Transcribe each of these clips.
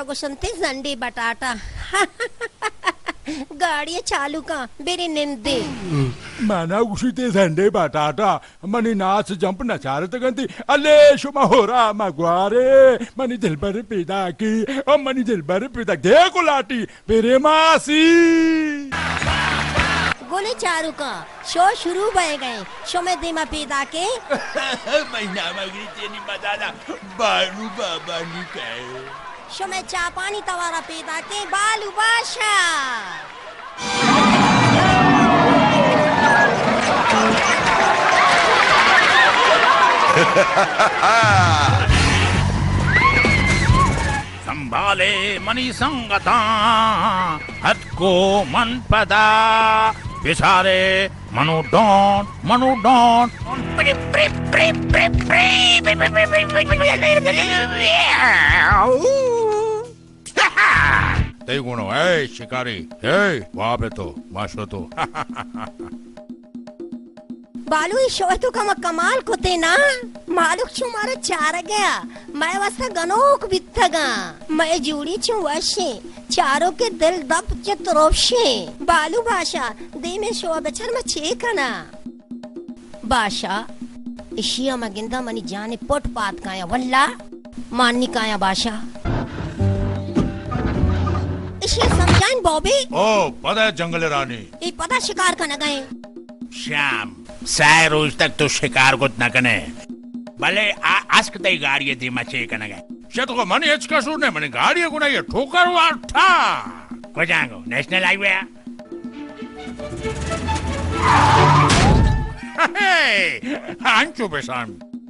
गुशंती जंडी बटाटा गाड़ी चालू का बेरी निंदे mana usite zande batata mani naas jump na charata ganti alle shuma hora magware mani dilbar pida ki o mani dilbar pida देखो लाटी पेरे मासी गोले चारू का शो शुरू भए गए शो में दिमा पीदा के महीना मगरी तेनी बदाला बालू बाबा निकाय शो में चा पानी तवारा पीदा के बालू बाशा संभाले मनी संगता हद को मन पदा पिछारे मनु डॉन ते गुणो ए शिकारी ए वहाँ पे तो माशो तो बालू ही शो तो कमाल को ते ना मालूक छू मारे चार गया मैं वस्ता गनोक बित्थगा मैं जुड़ी छू वशे चारों के दिल दब चतुरोशे बालू भाषा दे में शो बचर में चेकना भाषा इशिया मगिंदा मनी जाने पोट पात काया वल्ला माननी काया भाषा इशिया समझाइन बॉबी ओ पता है जंगल रानी ये पता शिकार का न गए श्याम साय रोज तक तो शिकार को न कने भले आज कतई गाड़ी थी मचे कने गए शत को मनी एच का सुने मनी गाड़ी को नहीं ठोकर वाठा को जांगो नेशनल हाईवे अंचो बेसान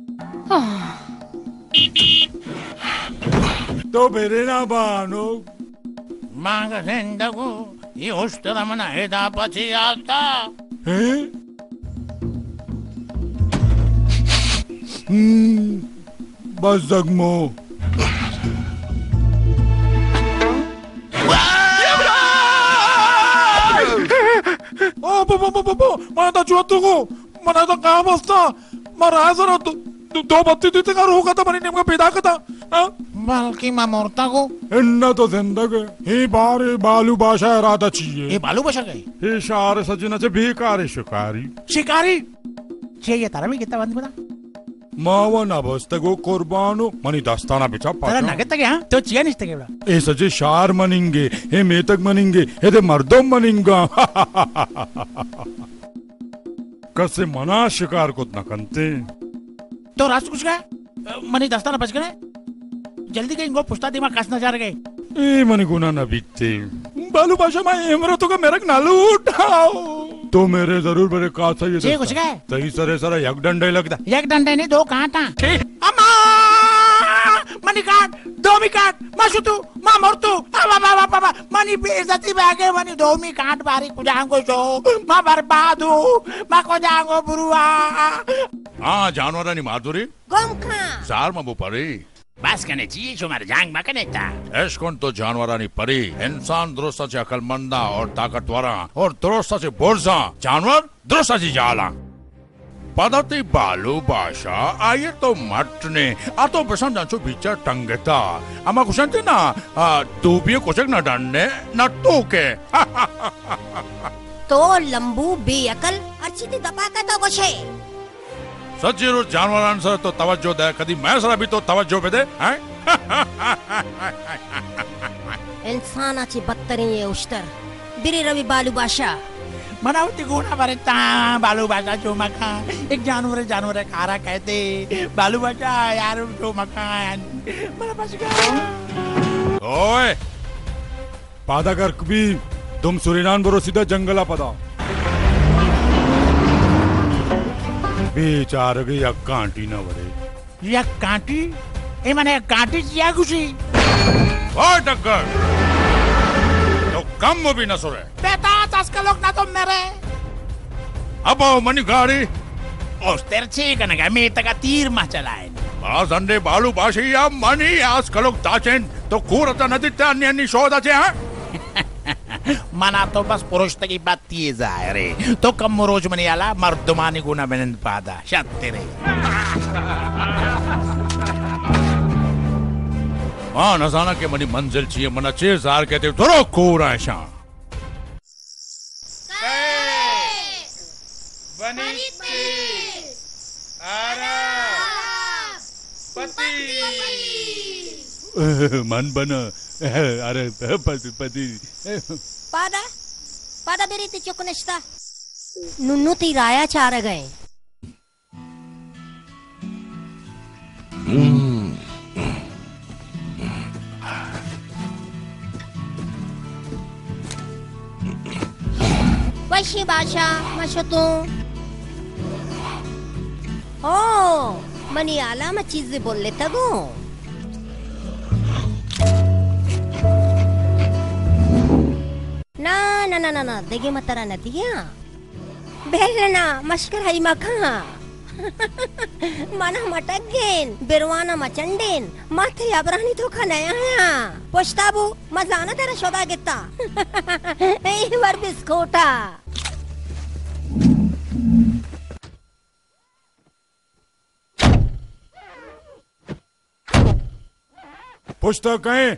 तो पेरे ना बानो मांग सेंदगो ये उस्तर मना हेदा पची आता हैं बस जगमो mana tak jual tu mana tak kamas ta marah sana tu दो बत्ती तो इतना रोका था मनी नेम का पैदा करता बल्कि मैं मरता को इन्ना तो जिंदगी ही बारे बालू बाशा राधा चाहिए ये बालू बशा गए ही शार सजना से बेकार शिकारी शिकारी चाहिए तारा भी कितना बंद बता मावा ना बस्ते को कुर्बानो मनी दस्ताना बिचा तारा नगत तक यहाँ तो चिया नहीं तक बड़ा ए सजे शार मनिंगे हे मेतक मनिंगे हे दे मर्दों मनिंगा कसे मना शिकार को न कंते तो रात कुछ गए मनी दस्ताना बच गए जल्दी कहीं गो पुश्ता दिमाग कसना जा रहे ए मनी गुना न बीतते बालू बाशा मैं इमरतों का मेरा नालू उठाओ तो मेरे जरूर मेरे कासा ये कुछ गए सही सरे सरा एक डंडे लगता एक डंडे नहीं दो काटा अम्मा मनी काट दो मी काट माशुतु मा मरतु बाबा मनी बेइज्जती भागे मनी दो मी काट बारी कुजांगो शो मा बर्बादू मा कुजांगो बुरुआ हाँ जानवरानी माधुरी गोमखा सार मा बुपरी बस कने चाहिए जो मारे जांग मा कने ता एशकोन तो जानवरानी परी इंसान दुरुस्ता से अकलमंदा और ताकतवरा और दुरुस्ता से बोरजा जानवर दुरुस्ता से जाला पदती बालू भाषा आये तो मटने आ तो बसम जांचो बिचा टंगता अमा कुशंती ना तू भी कुछ न डरने न टोके तो लंबू बेअकल अच्छी ती दबा का तो कुछ है सज्जीरो जानवरान सर तो तवज्जो दे कदी मैं सर भी तो तवज्जो पे दे हैं इंसान अच्छी बदतरी है उश्तर बिरी रवि बालू बाशा मनावती गुना बरता बालू बाजा जो मका एक जानवर खारा कहते बालू बाजा यार जो मकान मना बच गया ओए पादा कर कभी तुम सुरीनान बरो सीधा जंगला पदा बेचार के या कांटी ना बरे या कांटी ए माने कांटी या खुशी ओ टक्कर तो कम भी न सुरे बेटा का लोग ना तो मेरे अब मनी गाड़ी ओस तेरची कनगा मी तका तीर मा चलाए बाजंडे बालू बाशिया मनी आज कलोक दाचेन तो कोरता नदी ते अन्य शोधाचे हां मना तो बस पुरुष तकी बात तीज आहे रे तो कम रोज मनी आला मर्दमानी गुना बेनन पादा शात रे हाँ नजाना के मनी मंजिल चाहिए मना 6000 कहते थोड़ा कोर आशा मन बना अरे पति पादा पादा बेरी चुकनिश्ता नुन्नु ती राया चार गए वैशी बाशा मशतू ओ मनी आला में चीजें बोल लेता गो ना ना ना ना ना देगे मतरा नदिया बेलना मश्कर हई मखा mana matagen berwana macanden mathe abrani to khanaya haya poshtabu mazana tera shoda getta ei war biskota पुछता कहें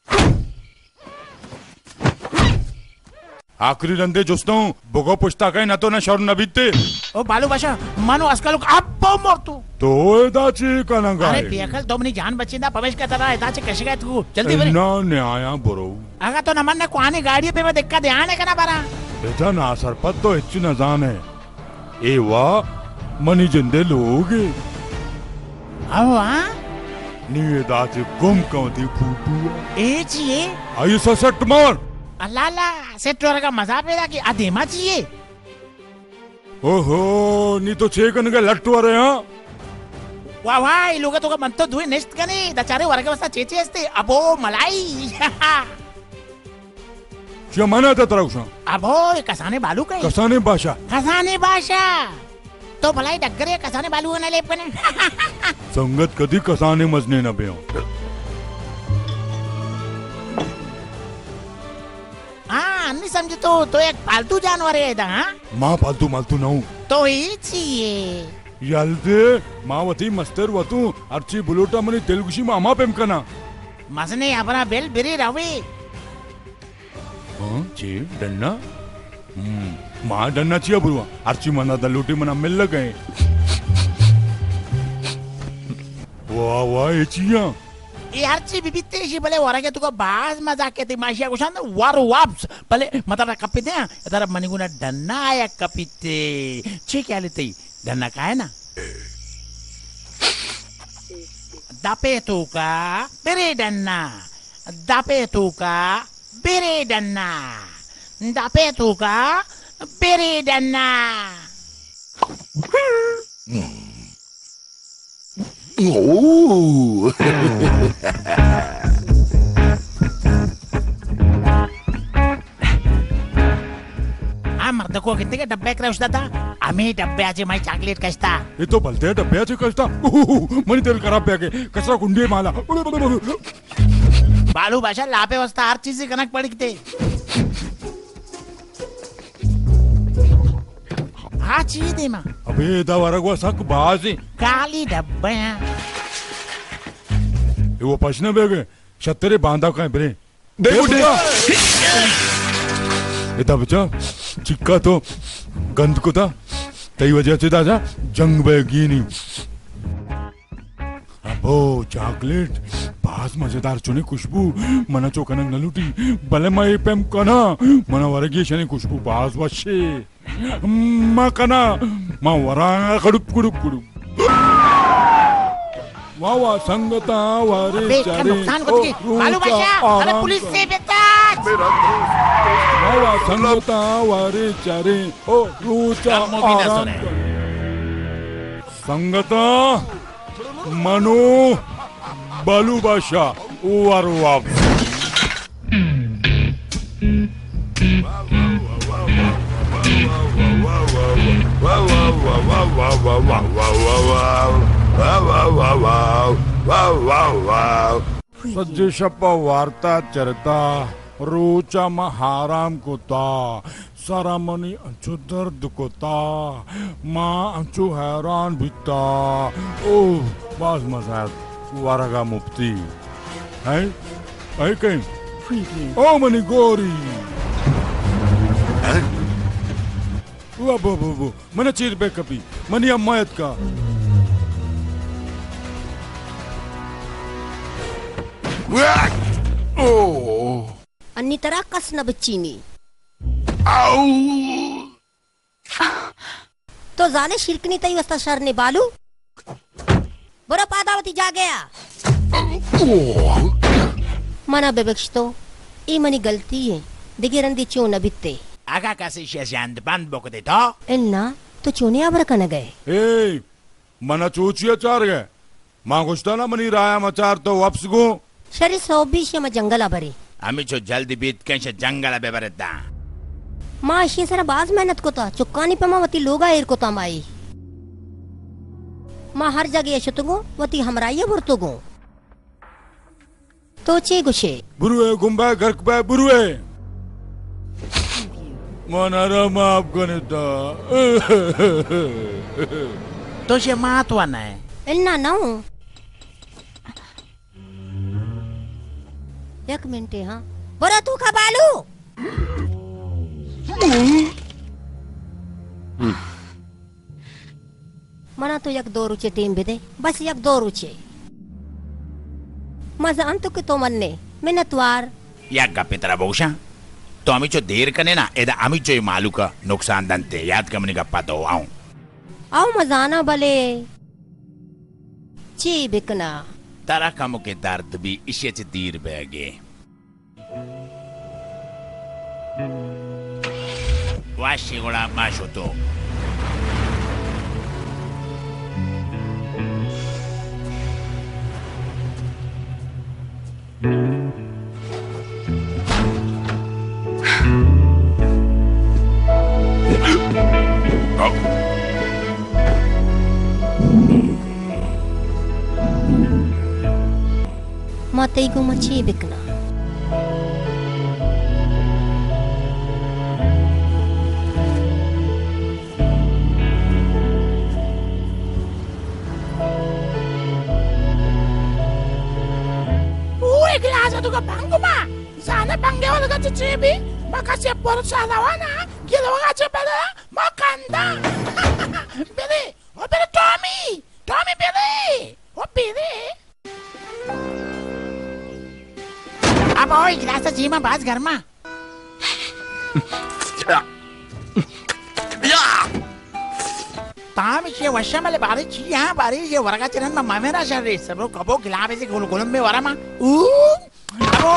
आखरी रंदे जुस्ता हूँ बुगो पुछता कहें ना तो ना शौर न बीतते ओ बालू बाशा मानो आजकल आप मरतू तो दाची कनंगा अरे बेकल तो मनी जान बची ना प्रवेश करता रहा दाची कैसे गए तू जल्दी बरे ना न्याया बरो आगा तो नमन ने कोआने गाड़ी पे मैं देखा ध्यान है करना बारा बेटा ना सरपत तो इच्ची न जाने ए वाह मनी जिंदे लोग आओ हाँ नीवे दाची गुम कौंती फूटू ए चाहिए आई ससट मार अल्लाह अल्लाह सेट्रोर का मजा पैदा की आधेमा चाहिए ओहो नी तो चेकन के लट्टू आ रहे हैं वाह वाह ये लोग तो का मन तो धुए नेस्ट कने दचारे वर्ग वस्ता चेचे हस्ते अबो मलाई क्या माना था तेरा उषा अबो कसाने बालू कहीं कसाने बाशा तो भलाई डगरे कसाने बालू ना लेप कने संगत कदी कसाने मजने न बेओ हाँ नहीं समझे तो एक पालतू जानवर है इधर हाँ माँ पालतू मालतू ना हूँ तो ही चाहिए यालते माँ वती मस्तर वतू अर्ची बुलोटा मनी तेलुगुशी मामा पेम कना मसने अपना बेल बिरी रवे हाँ ची डन्ना माँ डन्ना चिया बुरुआ अर्ची मना दलूटी मना मिल गए वाह वाह ये चिया ये अर्ची बिबिते शी भले वरा के तुका बाज मजाक के तिमाशिया कुशान वार वाप्स भले मतलब कपिते हैं इधर मनीगुना डन्ना आया कपिते चे क्या लेते डन्ना का है ना दापे तुका बेरे डन्ना दापे तुका बेरे डन्ना दापे तुका बेरे डन्ना Oh! मर्द को कितने के डब्बे क्रश दादा आम्ही डब्ब्याचे माई चॉकलेट कष्टा ये तो भलते डब्ब्याचे कष्टा मनी तेल खराब पे कचरा कुंडी माला बालू भाषा लापे वाजता हर चीज कनक पडते हा चीज दे मा अबे दा वरगवा सक बाजी काली डब्बे ये वो पछने बेगे छतरे बांधा का बरे दे बुढ़े इतना बच्चा चिक्का तो गंद को था तई वजह से दादा जंग बेगी नहीं अबो चॉकलेट पास मजेदार चुने खुशबू मना चोकनंग नलुटी भले माई पेम कना मना वरगी शनी खुशबू पास वशे मा कना मा वरा कड़ुप कुड़ुप कुड़ुप वाह संगता वारे चारे नुकसान कुछ की बालू भाषा अरे पुलिस से बेटा वाह संगता वारे चारे ओ रूचा आराम संगता मनो बालू भाषा वारवाब सज्जशप वार्ता चरता रोचा महाराम कोता सरामनी अंचु दर्द कोता माँ अंचु हैरान बिता ओ बाज मजाक वारगा मुफ्ती है कहीं ओ मनी गोरी वो मन चीर बे कपी मनी अम्मायत का अन्नी तरह कस न बच्चीनी तो जाने शिरकनी तई वस्ता शरने बालू बरो पादावती जा गया मना बेबक्षतो ई मनी गलती है दिगिरंदी चो न बित्ते Aga kasi siya siyan depan boko dito. एन्ना तो चोने आबर कन गए ए मना चूचिया चार गए मां गुस्ता ना मनी राया मचार तो वापस गो शरी सोबी शमा जंगल आबरी Ami cho jaldi bit kan siya jangala bebareta. मां शी सरा बाज मेहनत को ता चुक्कानी पमा वती लोगा एर को तमाई मां हर जगह यशतुगो वती हमराइया बुरतुगो तो चे गुशे बुरुए गुम्बा घर पे बुरुए मनारा माफ गणिता To siya matwa na eh. एन्ना ना एक मिनट हाँ बरा तू का बालू मना तो यक दो रुचे टीम भी दे बस यक दो रुचे मजा अंत के तो मन्ने मिन्नतवार Yak kapitra bosha. To ami cho der kane na eda ami cho malu ka nuksan dante yad kamani ka pato aun. आओ मजाना भले ची बिकना Tara kamo ke dard bi ishe che dir bege. Washi gola mashoto. माते को मची बिकना Uy, klasa to ka bangko ma. Sana panggawa ka sa chibi. Makasya por sa lawana. Gilawa ka sa pala. Makanda. Billy. O Billy Tommy. Tommy Billy. O Billy. Aba oy klasa jima bas घर में. Tami siya wasya male bari siya bari siya waraga chiran ma mamera siya rin. Sabro kabo kilabe si gulum me warama. Abo.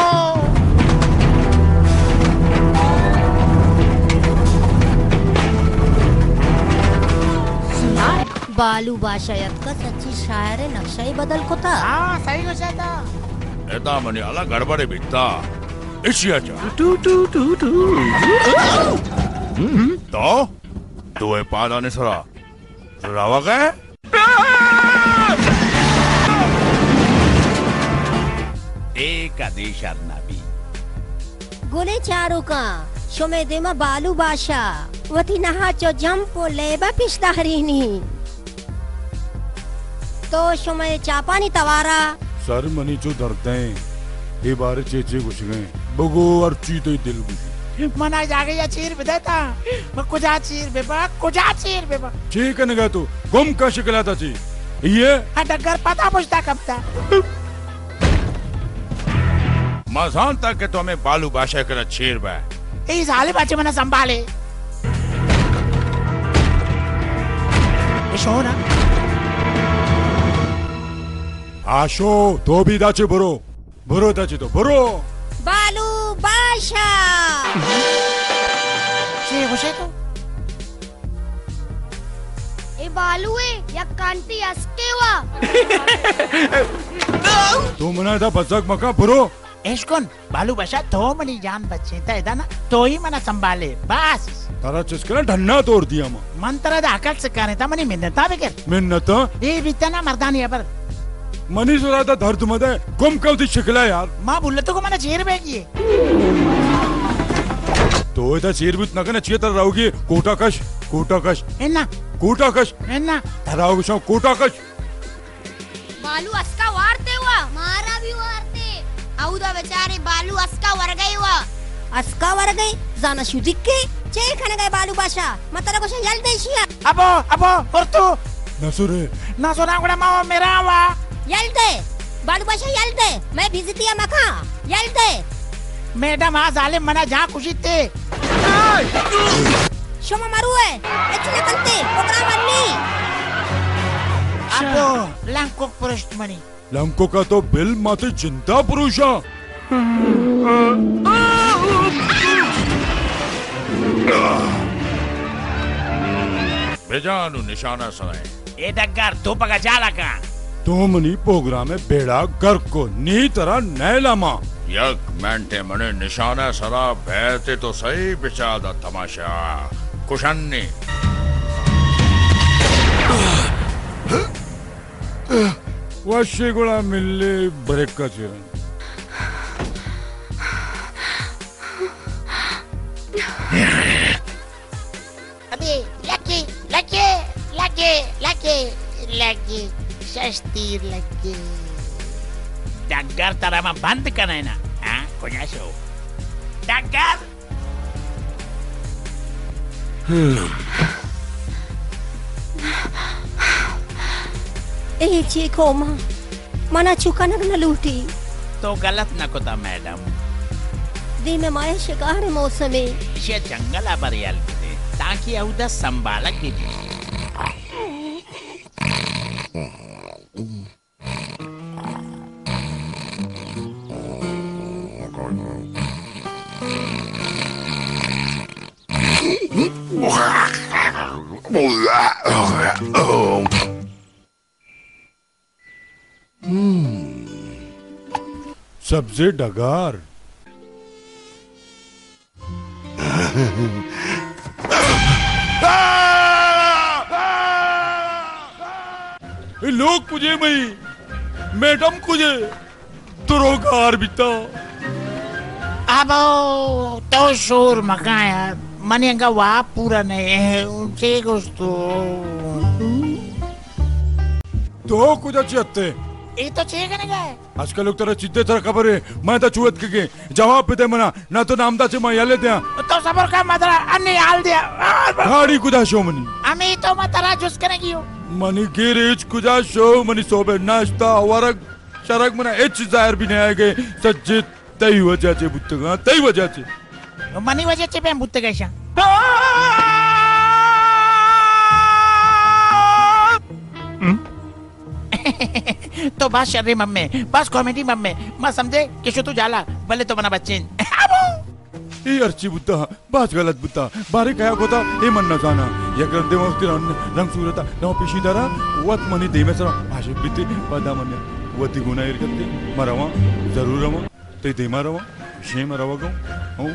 बालू बाशायत का सच्ची शायर है नक्शा ही बदल को था हाँ सही हो जाता. एता मनी अला गड़बड़े बिकता इशिया चा तो तू ए पादा ने सरा रावा गए एक आदेश नाबी. गोले चारों का शोमे देमा बालू बाशा वती नहा चो जंपो लेबा पिछता हरीनी तो शोमे चापानी तवारा सर मनी चो धरते हैं ये बारे चेचे घुस गए बगो और चीते दिल घुसी मना जागे या चीर बिदेता. मैं कुजा चीर बेबा. ठीक है नगा तू गुम का शिकला था ची ये डगर पता पूछता कब था. मजान तक के तो हमें बालू बाशा कर छेर बा इस हाले बच्चे मना संभाले. शो ना आशो तो भी दाचे बुरो दाचे तो बुरो बालू बाशा चे घुसे तो ए बालू है या कांटी अस्केवा तू मना था बचक मका बुरो एशकोन बालू बशा तो मनी जान बच्चे था इधर ना तो ही मना संभाले बस. तारा चिस्कला ढन्ना तोड़ दिया मां मंत्र दाखल से करे था मनी मिन्नता बिकर. मिन्नत ये बितना मर्दानी है पर मनी सुरा था दर्द मदे गुम कब थी शिकला यार माँ बुल्ले तो को मना चेर बेगी है. तो इधर चीर भी नकने चाहिए तर रहोगी कोटाकश इन्ना धराओगे शो कोटाकश बालू अस्का वारते हुआ मारा भी वारते औदा बेचारी बालू अस्का वर गई वो अस्का वर गई जाना शुदिक्के चे खाने गए बालू बाशा मतलब कुछ यल देशिया Abo, ortu. नसुरे Nasuna ko na mau merawa. यल दे बालू बाशा यल दे मैं भिजतिया मखा यल दे Madam ha zalim mana jha kushi te. शोमा मारू है एचने कंते ओकरा मन्नी Abo, langkok first money. लंको का तो बिल माते चिंता पुरुषा बेजानु निशाना सराय E daggar tu paga jala ka. तो मनी प्रोग्राम में बेड़ा कर को नी तरह नैलामा यक मैंटे मने निशाना सरा बैते तो सही बिचादा तमाशा कुशन्नी ವರ್ಷಗಳ ಮೇಲೆ ಬ್ರೇಕ್ ಹಚ್ಚಿರ अबे लगे सस्ती लगे Daggar tara ma band ka na na. Ha? Kunya show. Daggar. ए चे कोमा मना चुका न लूटी तो गलत नको था मैडम. दी में माया शिकार मौसमी शे जंगल आबरियल कुते ताकि औदा संभालक दी. सबसे डगार लोग मुझे मई मैडम कुझे दरोगार बिता Abo, to sur makaya. Mani nga wa pura na eh. Che gusto. तो कुछ अच्छे हत्ते E to che ka na ga. आजकल लोग तरह चित्ते तरह खबर है मैं तो चुवत के जवाब पे दे मना ना तो नामदा से मैं याले दे To sabar ka madara anni al dia. गाड़ी कुदा शो मनी Ami to matara jus ka na giyo. मनी गिरीज कुजा शो मनी सोबे नाश्ता वरक शरक मना एच जाहिर भी नहीं आएगे सज्जित तई वजह से बुत्तगा तई वजह से Mani wajah che pem butte gaisha. तो बस शर्री मम्मे बस कॉमेडी मम्मे मैं समझे कि तू जाला भले तो मना बच्चे ये अर्ची बुत्ता बात गलत बुत्ता बारे कया होता ये मन न जाना या कर दे वक्त रंग सूरता नौ पिशी दरा वत मनी दे में सरा भाषे बिते पदा मन वती गुना एर करते मरवा जरूर रवा ते दे मरवा शे मरवा गो ओ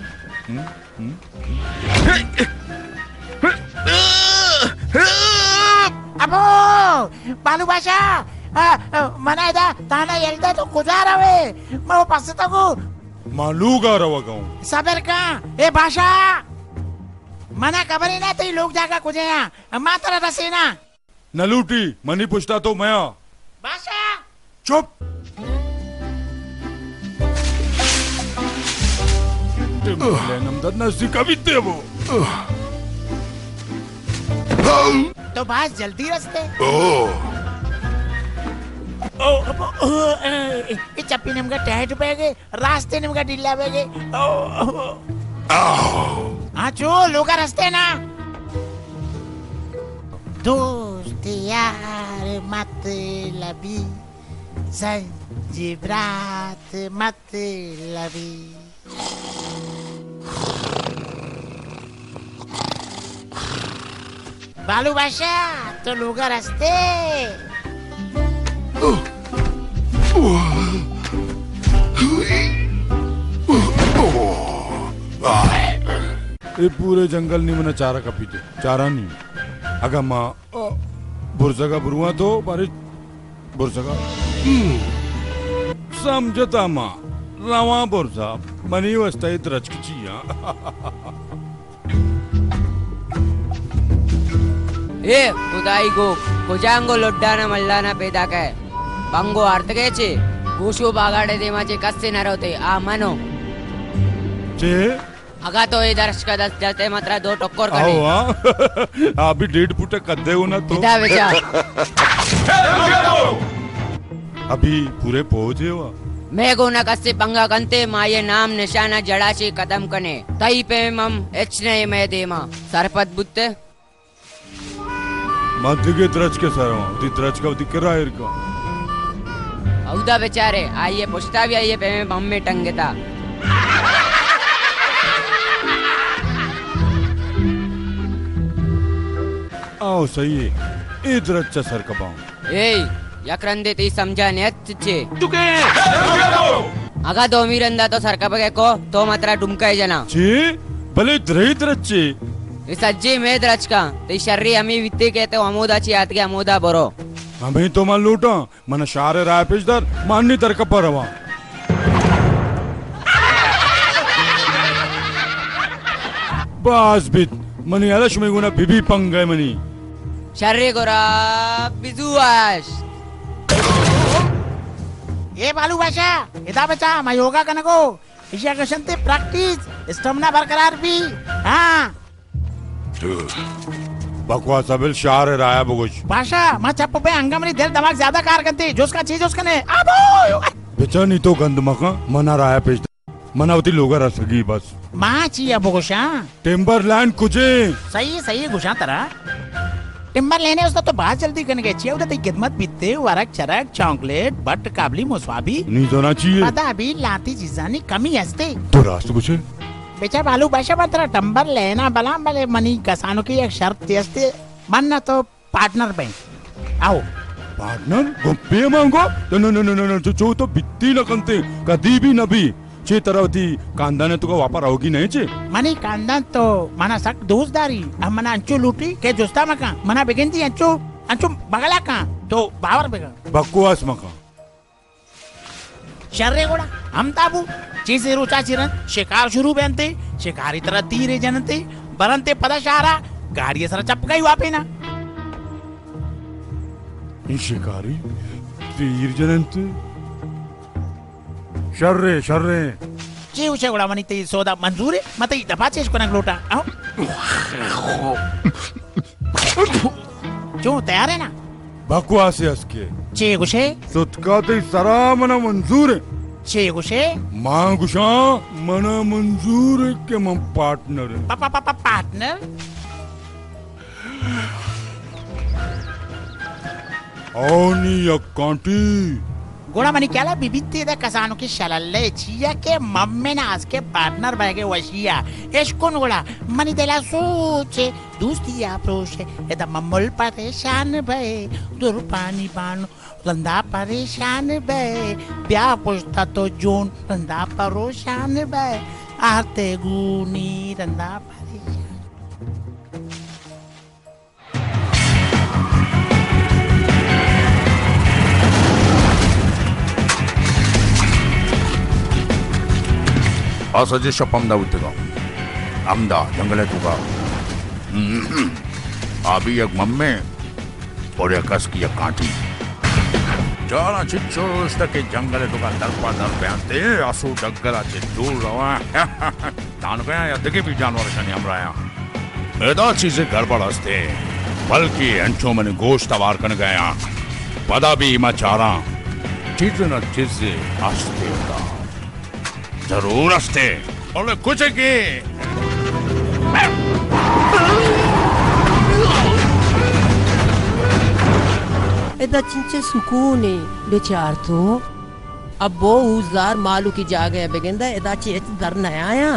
अबो बालू बाशा मना इदा ताना यल्दा तो गुजारा वे मैं पास तक मालूगा रवा गो सबर का ए बाशा मना खबर ही ना तो लोग जागा कुछ यहाँ मात्रा रसीना न लूटी मनी पूछता तो मैं बाशा चुप नमदर नजदीक अभी वो तो बस जल्दी रस्ते ये चप्पी निमका टैट बेगे रास्ते निमका डिल्ला बेगे हाँ चो लोगा रस्ते ना दोस्त यार मत लबी संजीवरात मत लबी बालू बाशा तो लोगा रस्ते ये पूरे जंगल नहीं मना चारा का पीते चारा नहीं अगर माँ बुरसगा बुरुआ तो बारिश बुरसगा समझता माँ रवा बुरसा मनी वस्ता इतरच किचिया ए खुदाई को कुजांगो लोड्डाना मल्लाना पैदा काय बंगो अर्थ कैचे गोशो बागाडे दे माझे कसे नरवते आ मनो चे अगा तो ये दर्शक दस जलते मात्रा दो टक्कर करे अभी 1.5 फुट कद्दे हो ना तो इदा बेचा अभी पूरे पहुंचे हुआ मैं गोना कसे पंगा कंते माये नाम निशाना जड़ाशी कदम कने तई पे मम एचने मैं देमा सरपत बुत्ते मध्य के द्रज के सारा दी द्रज का दिख रहा है इरका औदा बेचारे आइए पुछता भी आइए पे मम में टंगता आओ सही है इधर अच्छा सर कपाऊं ए यक्रंदे ती समझा नेत चे तुके अगा दो मीरंदा तो सरका बगे को तो मात्रा डुमकाय जना चे भले द्रही द्रचे इस अज्जे में द्रच का ते शर्री अमी वित्ते कहते अमोदाची आत के अमोदा बरो हमें तो मान लूटा मन शारे राय पेशदार माननी तरक पर रवा बस बित मनी आलश में गुना बिबी पंग गए मनी शर्री गोरा बिजुआश ये बालू भाषा इदा बचा मैं योगा कनको इशा कशंते प्रैक्टिस स्टैमिना बरकरार भी हां बकवास अबिल शारे राय बगुश भाषा मैं चप्प पे अंगमनी दिल दिमाग ज्यादा कार करते जो उसका चीज उसका ने अबो बेचा नहीं तो गंद मका मना राय पेश मनावती लोग रसगी बस मां ची अब गुशा टिम्बरलैंड कुजे सही गुशा तरा टिम्बर लेने उसका तो बहुत जल्दी करने गए चाहिए उधर खिदमत बीतते वरक चरक चॉकलेट बट काबली मुसवाबी नहीं जाना चाहिए पता अभी लाती चीजानी कमी हस्ते तो रास्त कुछ बेचा बालू भाषा मात्र टंबर लेना बला भले मनी कसानों की एक शर्त हस्ते बनना तो पार्टनर बैंक आओ पार्टनर गुप्पे मांगो no जो तो बित्ती न कंते कदी भी नबी चे तरवती कांदा ने तुका वापर होगी नहीं चे मनी कांदा तो मना सक दोस्तदारी अब मना अंचू लूटी के दोस्ता मका मना बेगिनती अंचू बगला का तो बावर बेगा बकवास मका शर्रे गोड़ा हम ताबू चीज़ रुचा चिरन शिकार शुरू बेनते शिकारी तरह तीरे जनते बरनते पदा शारा गाड़ी सर चपकाई वापे ना शिकारी तीर जनते शर्रे ची उसे गोड़ा मनी ते सोदा मंजूर है मत ही दफा चेस कोना लोटा आओ जो तैयार है ना बकवास है इसके ची गुशे सुतका ते सरा मना मंजूर है ची गुशे मां गुशा मना मंजूर है के हम पार्टनर है पार्टनर ओनी अकाउंटी गोड़ा मनी क्या ला बिबित्ते दा कसानो की शलल्ले चिया के मम्मे ना आज के पार्टनर बैगे वशिया एशकोन गोड़ा मनी देला सोचे दोस्ती आप्रोशे एदा मम्मल परेशान भय दूर पानी पानो रंदा परेशान भय ब्याह पुछता तो जोन रंदा परेशान भय आते गुनी रंदा असजे शपमदा उतगा अमदा जंगले तुगा अभी एक मम्मे और एक कस की एक कांटी जाना चिच्चोस तक के जंगले तुगा दरपा दर बेंते असु डगला चे दूर रवा तान गया या दगे भी जानवर शनि हमराया एदा चीजें गड़बड़ हस्ते बल्कि अंचो मने गोश्त वार कन गया पदा भी मा चारा चीज़ चीजें हस्ते होता जरूर हस्ते और कुछ के इधर चिंचे सुकून है बेचार तो अब वो उजार मालू की जा गया बेगेंदा इधर चीज दर नया आया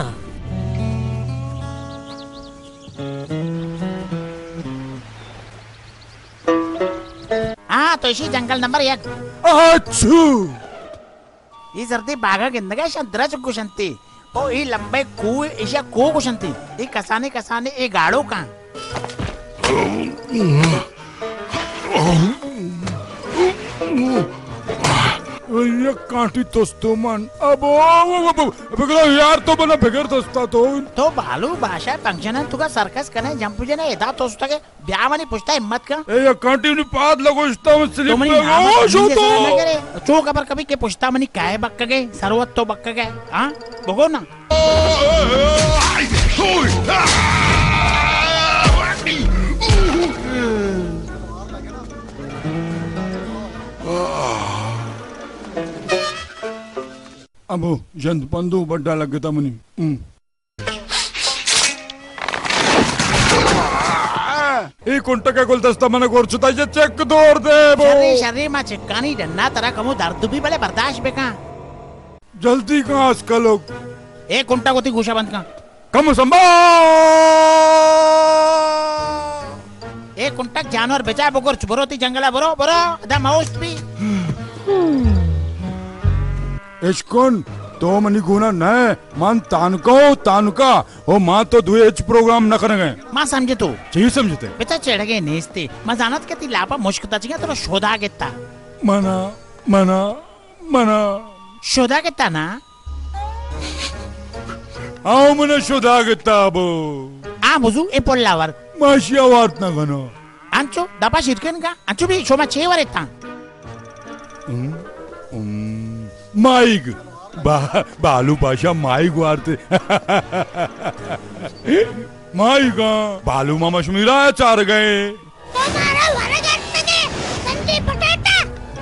हाँ तो इसी जंगल नंबर 1 अच्छू ಈ ಸರ್ತಿ ಬಾಗ ಗಿಂದಗ ಶಂದ್ರಚ ಕುಶಂತಿ ಓ ಈ ಲಂಬೆ ಕೂ ಇಶಾ ಕೋ ಕುಶಂತಿ ಈ ಕಸಾನೆ ಈ ಗಾಡೋ ಕಾ ये कांटी तोस्तो मन अब यार तो बना बिगर तोस्ता तो बालू भाषा फंक्शन तुका सर्कस कने जंप जने येता तोस्ता के ब्यावनी पुछता हिम्मत का ये कांटी नि पाद लगोस्ता में स्लिप ओ शो तो चोक पर कभी के पुछता मनी काय बक्क गए सरवत तो बक्क गए हां बगो ना अबो जंत पंदू बड्डा लगता मनी ಈ ಕುಂಟಕ್ಕೆ ಗುಲ್ದಸ್ತ ಮನೆ ಗೊರ್ಚುತ್ತಾ ಇದೆ ಚೆಕ್ ದೋರ್ದೆ शरीर में चिक्कानी डन्ना तरह कमो दर्द भी बड़े बर्दाश्त बेका जल्दी कहाँ आजकल लोग एक कुंटा गोती घुसा बंद का कम संभा एक कुंटक जानवर बेचा बगोर चुबरोती जंगला बरो बरो द माउस भी एचकोन तो मनी गुना न मान तानुका ओ मां तो दुए एच प्रोग्राम न करेंगे मां समझे तो जी समझते बेटा चढ़ नेस्ते मां जानत के ती लापा मुश्किल तजिगा तो शोधा गेता मना मना मना शोधा गेता ना आओ मने शोधा गेता बो आ बुजू ए पोल्लावर माशिया वार्त ना गनो अंचो दबा शिरकन का अंचो भी शोमा 6 वर येता माइक बालू पाशा माइक वारते माइक बालू मामा शुमीरा चार गए तुम्हारा वरगट में संजी पटाटा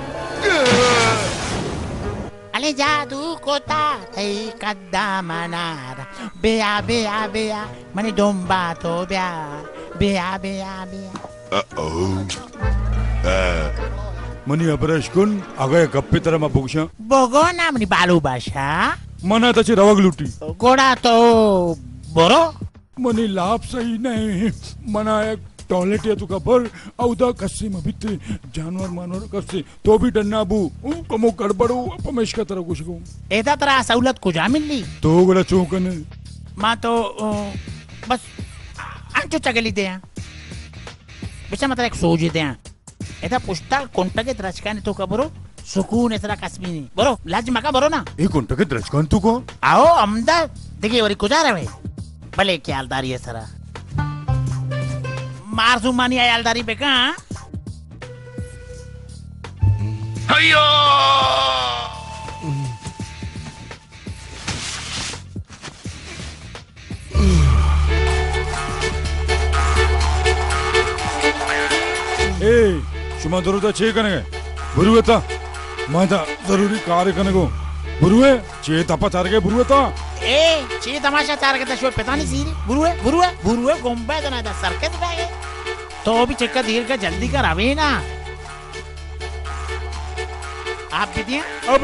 अले जादू कोता तई कद्दा मनारा बेया बेया बेया मने डोंबा तो बेया बेया बेया बेया मनी अपरेश कुन अगय गप्पे तरह मा बुगशा बगो ना मनी बालू भाषा मना तची रवग लुटी गोड़ा तो बोरो मनी लाभ सही नहीं मना एक टॉयलेट या तुका पर औदा कस्सी मबित जानवर मानवर कस्सी तो भी डन्ना बू कमो गड़बड़ो पमेश का तरह कुछ को एदा तरह सहुलत को जा मिलली तो गला चौकन मां तो बस अंचो चगली दे बेचा मतलब एक सोच दे एदा पुष्टा कोंटा के द्रचकाने तो कबरो सुकून एतरा कस्मीनी बरो लाज मका बरो ना ए कोंटा के द्रचकान तू को आओ अमदा देखिए वरी गुजारा भाई भले ख्यालदारी है सरा मारजुमानी आयालदारी पे का हयो ए शुमा दरुदा चे कने बुरुवेता मादा जरूरी कार्य कने को बुरुवे चे तपा चार के बुरुवेता ए चे तमाशा चार के शो पता नहीं सीरी बुरुवे गोंबे तना दा सर्कस बैगे तो भी चक्का देर का जल्दी कर आवे ना आप भी दिया अब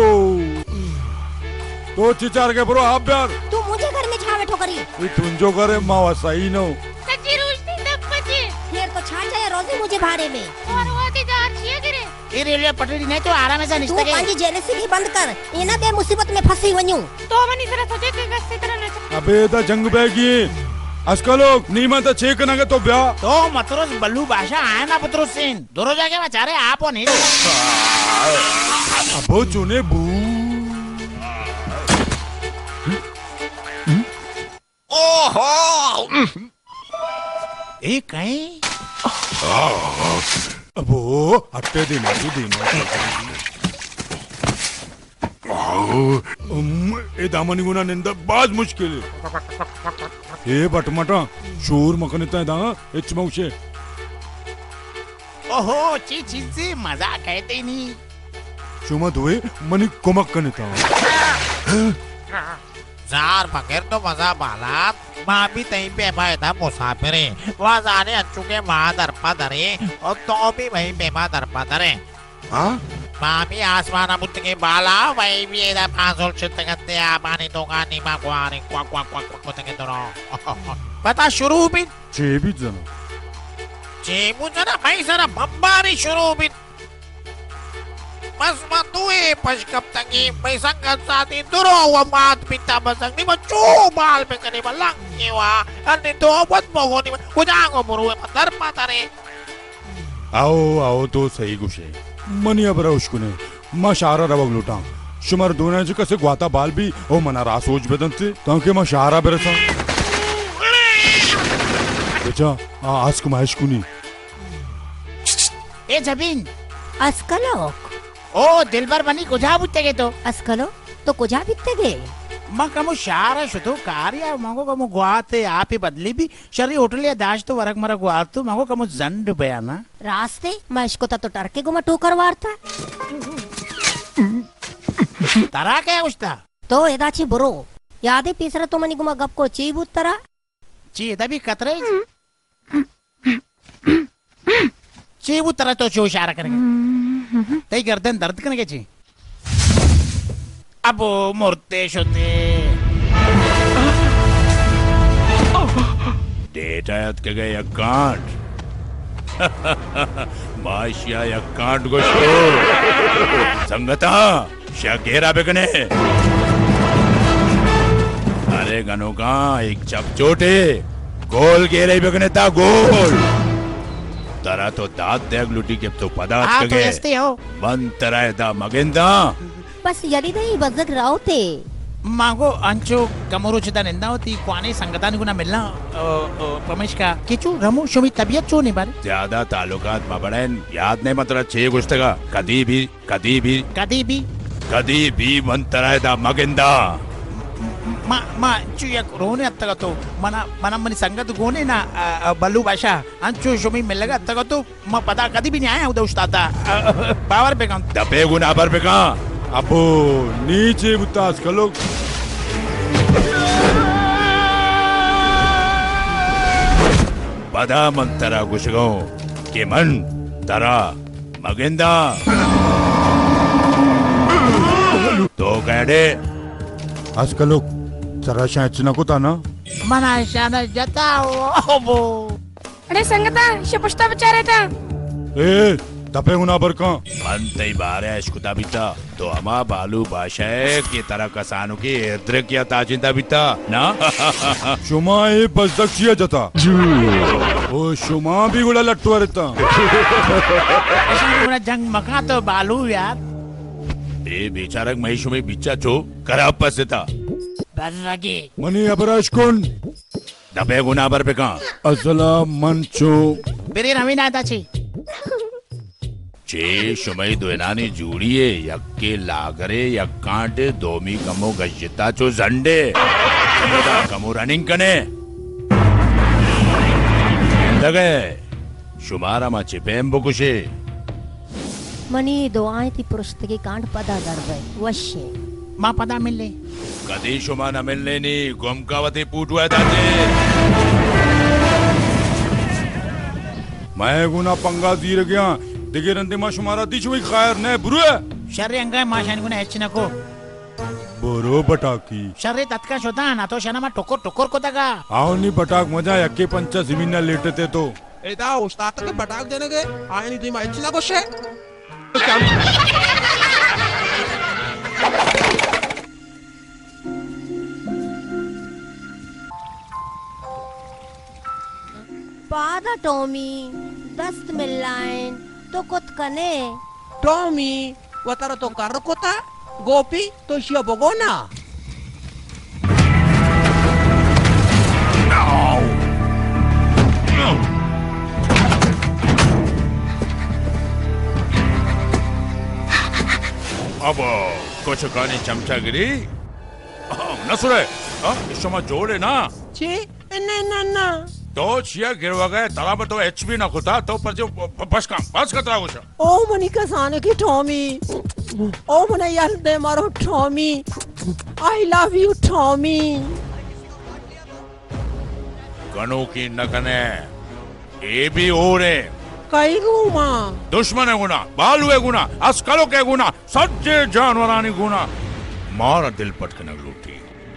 तो चिचार के बुरो आप यार तू मुझे घर में छावे ठोकरी ये तुम जो करे मावा सही नो सच्ची रोशनी तब बचे फिर तो छा जाए रोजी मुझे भारे में और वो की जार छिए गिरे ये रेलवे पटरी नहीं तो आराम से तू निस्ते के पांजी जेलसी की बंद कर इना बे मुसीबत में फंसी वणू तो मनी तरह सोचे के गस्से तरह न अबे दा जंग बैगी आजकल नीमा ता चे कनागे तो ब्या तो मतरोस बल्लू भाषा आया ना पत्रोस सेन दोरो जाके बेचारे आप नहीं अबो चुने बू ओहो ए कहीं अबो हट्टे देना ए दामनी गुना निंदा बाज मुश्किल ए बटमटा शोर मकनता दा एच मौशे ओहो चीजी मजा कहते ही नहीं शुमा दुए मनी कोमक कनता जार बगैर तो मजा बालात माँ भी तहीं पे था मुसाफिरे वहाँ जाने अच्छू के माँ दरपा धरे और तो भी वहीं पे माँ दरपा धरे माँ भी आसमान बुद्ध के बाला वहीं भी इधर फांसोल चित्त करते आबानी तो गानी माँ गुआनी क्वा क्वा क्वा क्वा कुत्ते के दोनों पता शुरू भी चेबी जना भाई सरा बम्बारी शुरू भी बस मधुए पशकप तंगी पैसा साथी दुरो व मात पिता बसंग बच्चो बाल पे कने बलंग केवा अन्य तो बद मोगोनी कुजांगो बुरुए पत्थर पातरे आओ तो सही गुशे मनी अब रौशकुने मा शारा रवग लुटा शुमार दोनांचे कसे ग्वाता बाल भी ओ मना रासोज बेदनते तांके मा शारा बेरसा बेचा आस्क माहिश कुनी ए जबीन अस्कलोक ओ दिलबर बनी कुजा बुत्ते गे तो अस्कलो तो कुजा बित्तेगे मा कमो शारा शुतो कार्या मगो कमो ग्वाते आपे बदली भी शरी होटल या दाश तो वरक मरक ग्वातो मगो कमो जंड बयाना रास्ते मैं इसको तो टरके गुमा टोकर वारता तरा क्या उस्ता तो एदाची बरो यादे पीसरा तो मनी गुमा गप को ची बुत तरा ची एदा भी कतरे ची बुत तरा तो चो शारा करेंगे तई गर्दन दर्द करने के ची अब मुर्ते शुते डेटा याद के गए अकाउंट माशिया अकाउंट गोशो संगता शागेरा बेगने अरे गनो का एक चपचोटे गोल गेरे बेगने ता गोल तरा तो दाद देग लुटी के तो पदार्थ तो ऐसे हो बन तरा दा मगेंदा बस यदि नहीं बजक रावते मागो अंचो कमरो चिता निंदा होती क्वाने संगतान गुना मिलना पमेश का किचू रमो शुमी तबियत चो नहीं बारे ज्यादा ताल्लुकात मबड़न याद नहीं मतलब छे गुस्तगा कदी भी मंतराय दा मगेंदा मा चुया रोने अत्तगा तो मना मनी संगत गोने ना बल्लू भाषा अंचो शुमी मिलगा अत्तगा तो मा पता कदी भी नहीं आया उधर उस्तादा पावर पे काम दबे गुना पर पे का अबो नीचे बुतास कलो बदा मंतरा गुशगो के मन तरा मगेंदा तो कहडे आज कलो जरा शायद नको ता ना मना शाना जता ओबो अरे संगता शपष्टा बेचारे था ए दबे गुना पर का मन तई बारे इश्कुता बिता तो अमा बालू भाषाए की तरह कसानु की इर्द्र किया ताजिंदा बिता ना शुमा ए बजदक्षिया जता ओ शुमा भी गुला लट्टू रहता ऐसा जंग मका तो बालू यार ए बेचारक महिषु में बिच्चा चो करा पसता बर्रगे मनी अबराश कौन दबे गुना पर पे का असला मंचो बेरे रवीना ताची चे शुमई दोनानी जूड़िए यक्के लागरे यक्कांटे दोमी कमो गज्जता चो झंडे कमो रनिंग कने दगे शुमारा मा चिपेम बुकुशे मनी दुआएं थी पुरुष की कांड पदा दरवे वश्य माँ पदा मिले कदी शुमा न मिलने नी गुमकावती पूटुआ दाते मैं गुना पंगा जीर गया दिगे रंदे मा शुमारा दिच हुई खैर ने बुरुए शर्रे अंगाय माशान गुना हेच नको बोरो बटाकी शर्रे तत्का शोधा ना तो शना मा टोकोर टोकोर को तगा आओ नी बटाक मजा यक्के पंचा जमीन ना लेटते तो एदा उस्ताद के बटाक देने के आए नी तुम हेच नको शे पादा टॉमी दस्त मिलाइन तो कुत कने टॉमी वतारा तो कर कोता गोपी तो शिया बगोना अब कुछ कानी चमचागिरी नसुरे इशमा जोड़े ना ची ना तो चिया गिरवा गए तालाब तो एचपी ना खुदा तो पर जो बस कतरा कुछ ओ मनी का साने की टॉमी ओ मने यार दे मारो Tommy I love you Tommy गनो की नकने ये भी हो रे कई गुमा दुश्मन है गुना बालू है गुना अस्कलों के गुना सच्चे जानवरानी गुना मारा दिल पटकने लूटी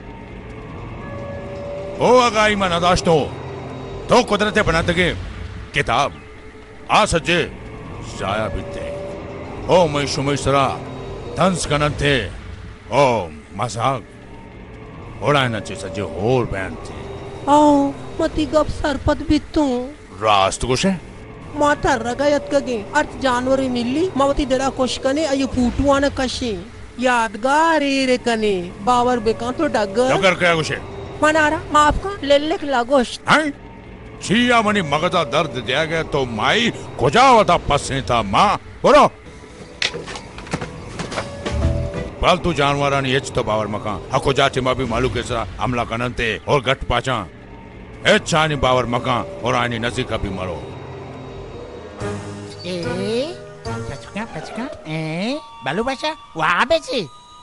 ओ अगाई मन अदाश्तो तो कुदरते बनाते के किताब आ सज्जे जाया बिते ओ मैं शुमेशरा दंस कनते ओ मजाक ओड़ा नचे सज्जे होर बैन थे आओ मती गप सरपत बितू रास्त कुछ है माता रगयत कगे अर्थ जानवरी मिल्ली मवती दरा कोश कने अयो पूटुआन कशे यादगार रे कने बावर बेका तो डगर डगर क्या कुछ मनारा माफ का लेलेक लागोश हैं छिया मनी मगजा दर्द दिया गया तो माई खोजावता पसे था माँ बोलो पालतू जानवरानी हेच तो बावर मका हको जाते मा भी मालू केसरा हमला कनंते और गट पाचा हेच चानी बावर मका और आनी नजीका भी मरो पचका बालू बाशा वहाँ बेची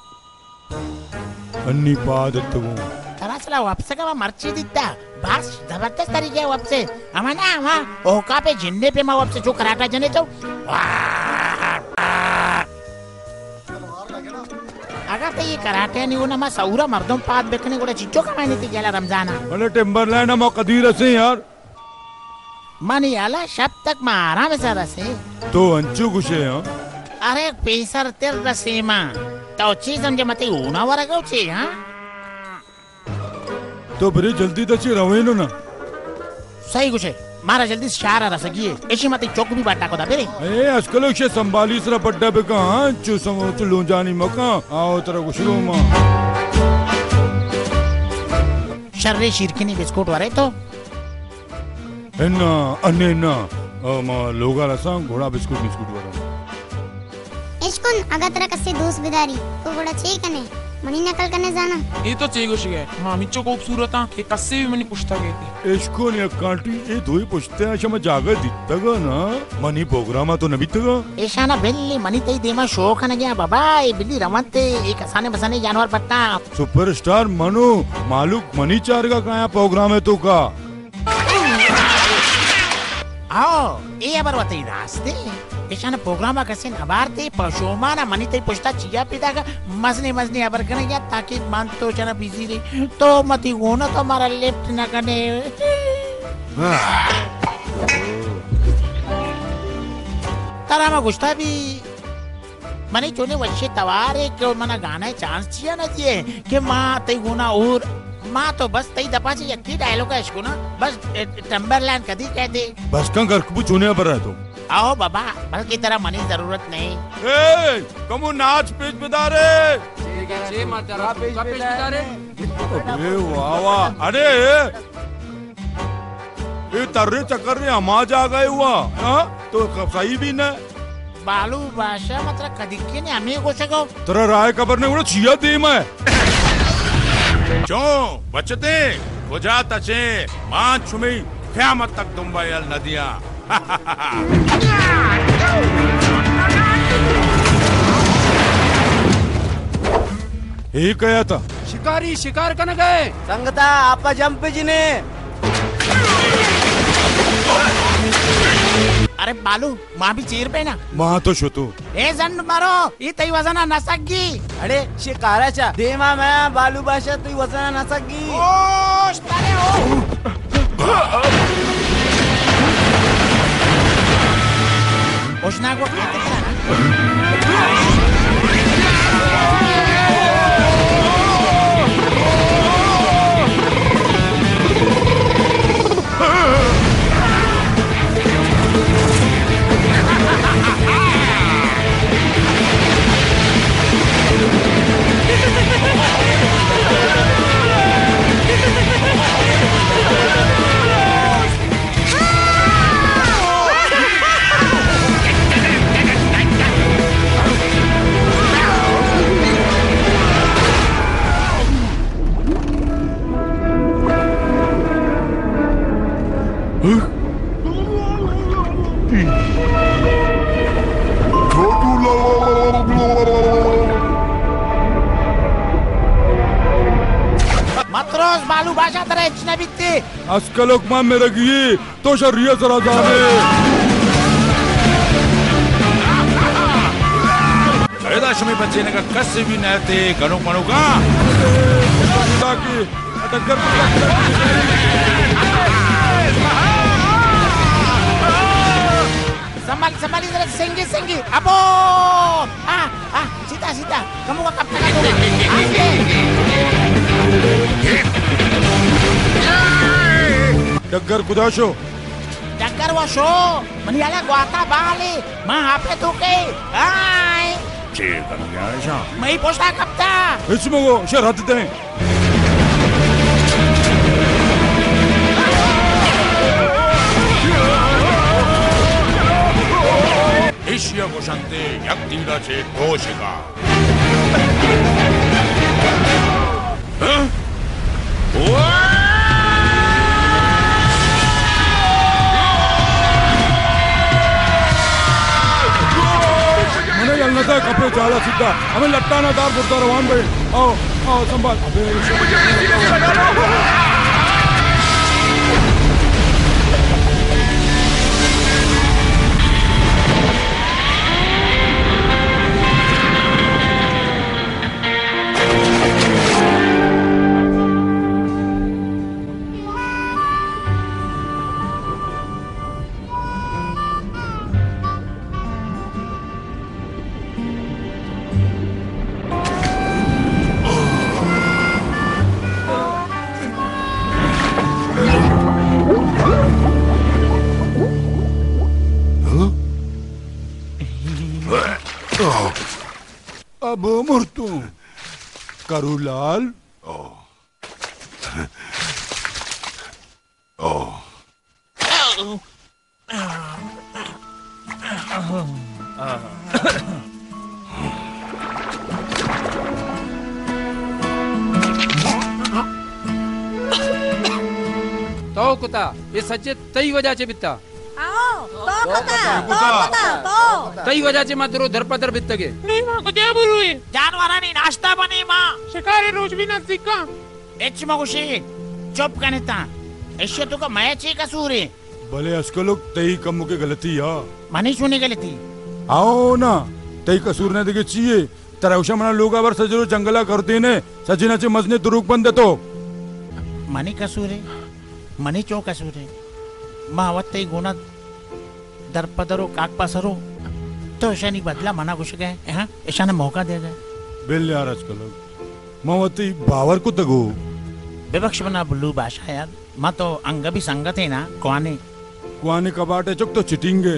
अन्नी पादत्तु तरसला वापस का मर्ची दिता बस जबरदस्त तरीके वापसे अमाना वहाँ ओका पे जिन्ने पे मा वापसे जो कराटा जने तो अगर तो ये कराटे नहीं होना मा सौरा मर्दों पाद बेकने को चिच्चो का मैंने तिजाला रमजाना अरे टिम्बरलैंड हम कदीर से यार मानी आला शब तक मा आराम से रसे तो अंचु कुशे हाँ अरे पेसर तेर रसे मा तो चीज समझे मते ऊना वाला क्यों ची हाँ तो बरे जल्दी तची रवेनो ना सही कुछ है मारा जल्दी शारा रसगिए ऐसी मते चौक भी बाटा को दा बेरे ए आजकल उसे संभाली सरा पट्टा पे कहाँ चु समो चु लूंजानी मका आओ तेरा कुछ लो माँ शर्रे शिरकिनी बिस्कुट वाले तो इन्ना अन्य इन्ना माँ लोगा रसां घोड़ा बिस्कुट बिस्कुट वाला इश्कुन अगर तेरा कस्से दोस्त बिदारी तो बड़ा चे कने मनी नकल करने जाना ये तो चाहिए कुछ है हाँ मिच्चो खूबसूरत हाँ ये कस्से भी मनी पूछता गए थे इसको नहीं कांटी ये दो ही पूछते हैं शमा जागर दिखता गा ना मनी प्रोग्राम तो नबी तगा ऐसा ना बिल्ली मनी तेरी देमा शो खाने गया बाबा ये बिल्ली रमते एक असाने बसाने जानवर पट्टा सुपरस्टार मनु मालूक मनी चार का कहाँ प्रोग्राम है तो का आओ ये अबर वतई रास्ते ऐसा प्रोग्राम कैसे नबारते पशुमाना मनी ते पुछता चिया पिता का मजने मजने अबर करने गया ताकि मान तो चना बिजी रही तो मती होना तो हमारा लेफ्ट ना करने तारा में गुस्ता भी मनी चोने वच्चे तवारे क्यों मना गाना है चांस चिया ना चिए कि माँ ते होना और माँ तो बस तई दपा ची यक्की डायलॉग है इसको ना बस टिम्बरलैंड कदी कहते बस का घर कुछ होने पर है तो आओ बाबा बल्कि तेरा मनी जरूरत नहीं ए कमु नाच पेच बिदारे जे माता पेच बिदारे अरे वाह वाह अरे ये तररे चक्कर में हम आ जा गए हुआ हाँ तो सही भी न बालू भाषा मतलब कदिक्के ने हमें को सको तेरा राय कबर ने उड़ा छिया दे मैं चो बचते खुजा तचे मां छुमी क़यामत तक दुंबई अल नदिया ये क्या था शिकारी शिकार करने गए संगता आपा जंप जी ने अरे बालू माँ भी चीर पे ना माँ तो शोतू ए जंड मारो ये तई वजना नसगी अरे शिकाराचा देमा मैं बालू भाषा तई वजना नसगी ओ स्टारे हो ओशना को कहते हैं ना matros balu bahasa teraj nabitti askalok ma मेरा गी तो शरिया जरा जाने ऐदा शमी बच्चे ने का कस भी न थे गनो मनो का ताकि टक्कर Samali जरा sengi abo sita kamu ka kapten aku डगर कुदाशो डगर वो शो mani ala guata bale. Mahape tuke. Ay. Chica, no kaya siya. May posta kapta. Sumago, siya ratite. 에시아 고산대 약딩가 제 도시가. mana yalna ta kape jala sidda hame lattana dar burda rawan bhai आओ संभाल अबे अब मरतू करूलाल तो कुता ये सच्चे तई वजाचे बित्ता तई वजाचे मात्र धरपदर बित्तगे नहीं माँ को क्या बोलू है जानवरांनी नाश्ता बने माँ शिकारी रोज भी नजदीक का एच मगुशी चुप कनेता ऐसे तो का मैची कसूर है भले अस्को लोग तई कम के गलती है मनी सुनी गलती आओ ना तई कसूर ने देखे चाहिए तरवशा मना लोग आवर सजरो जंगला करते ने सजिनाचे मजने दुरुक बंद तो मनी कसूर है मनी चो कसूर है मावत तई गुना दरपदरो काकपासरो तो ऐशानी बदला मना कुछ गए हाँ ऐशाने मौका दे गए बिल यार आजकल मावती बावर को तगो बेबख्श बना बुल्लू भाषा यार माँ तो अंग भी संगत है ना कुआने कबाटे चुक तो चिटिंगे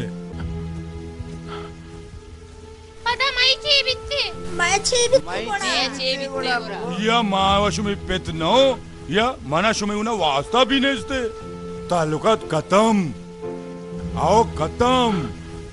पता या मावशुमी पेत नो या मनाशुमी उन्हें वास्ता भी नेस्ते ताल्लुकात खत्म आओ खत्म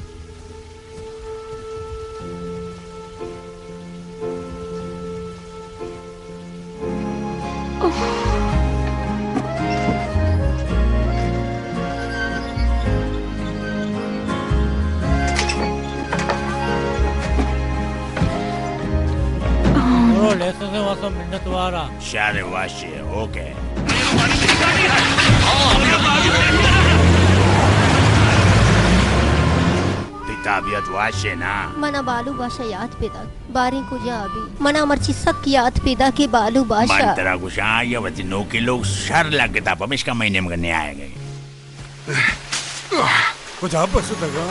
लेखके वासम मिन्नत वारा शारे वाशे ओके ताबियत वाशे ना मना बालू बाशा याद पैदा बारी को जा अभी मना मर्ची सक याद पैदा के बालू बाशा मंत्रा गुशा या वती नो के लोग शर लग के ताप हमेशा महीने में करने आएंगे कुछ आप बस तका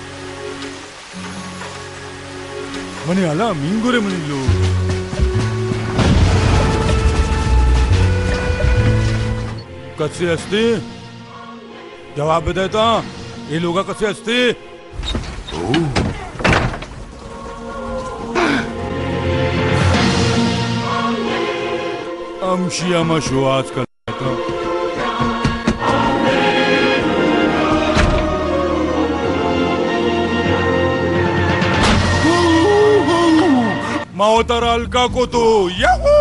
मने आला मिंगुरे मनी लो कसे असते जवाब देता ये लोग कसे असते अमशिया मशो आजकल माओतराल का को तो याहू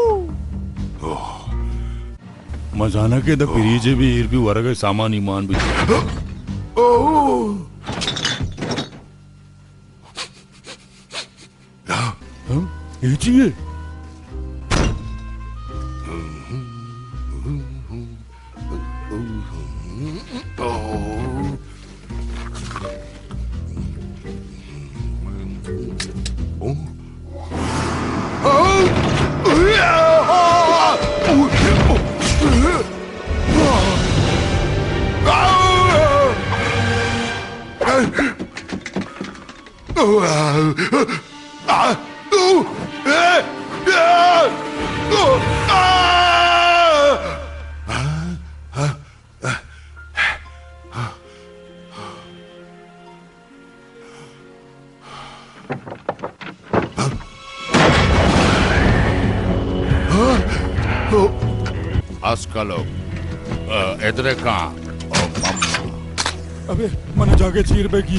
मजाना के द पिरीजे भी इर भी वर्ग सामान ईमान भी ये चाहिए अस्कलो इधर कहाँ अबे मैंने जाके चीर बेगी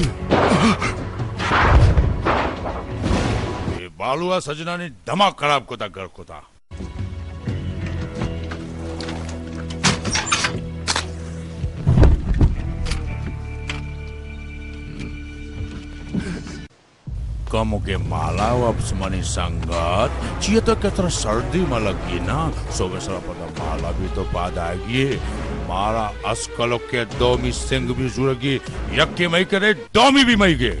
ये बालुआ सजना ने दिमाग खराब कोता कर कोता kamu ke malau absmani sangat cia to ketra sardi malagi na so besara pada mala bhi to padagi mara askalo ke domi sing bhi juragi yakke mai kare domi bhi mai ge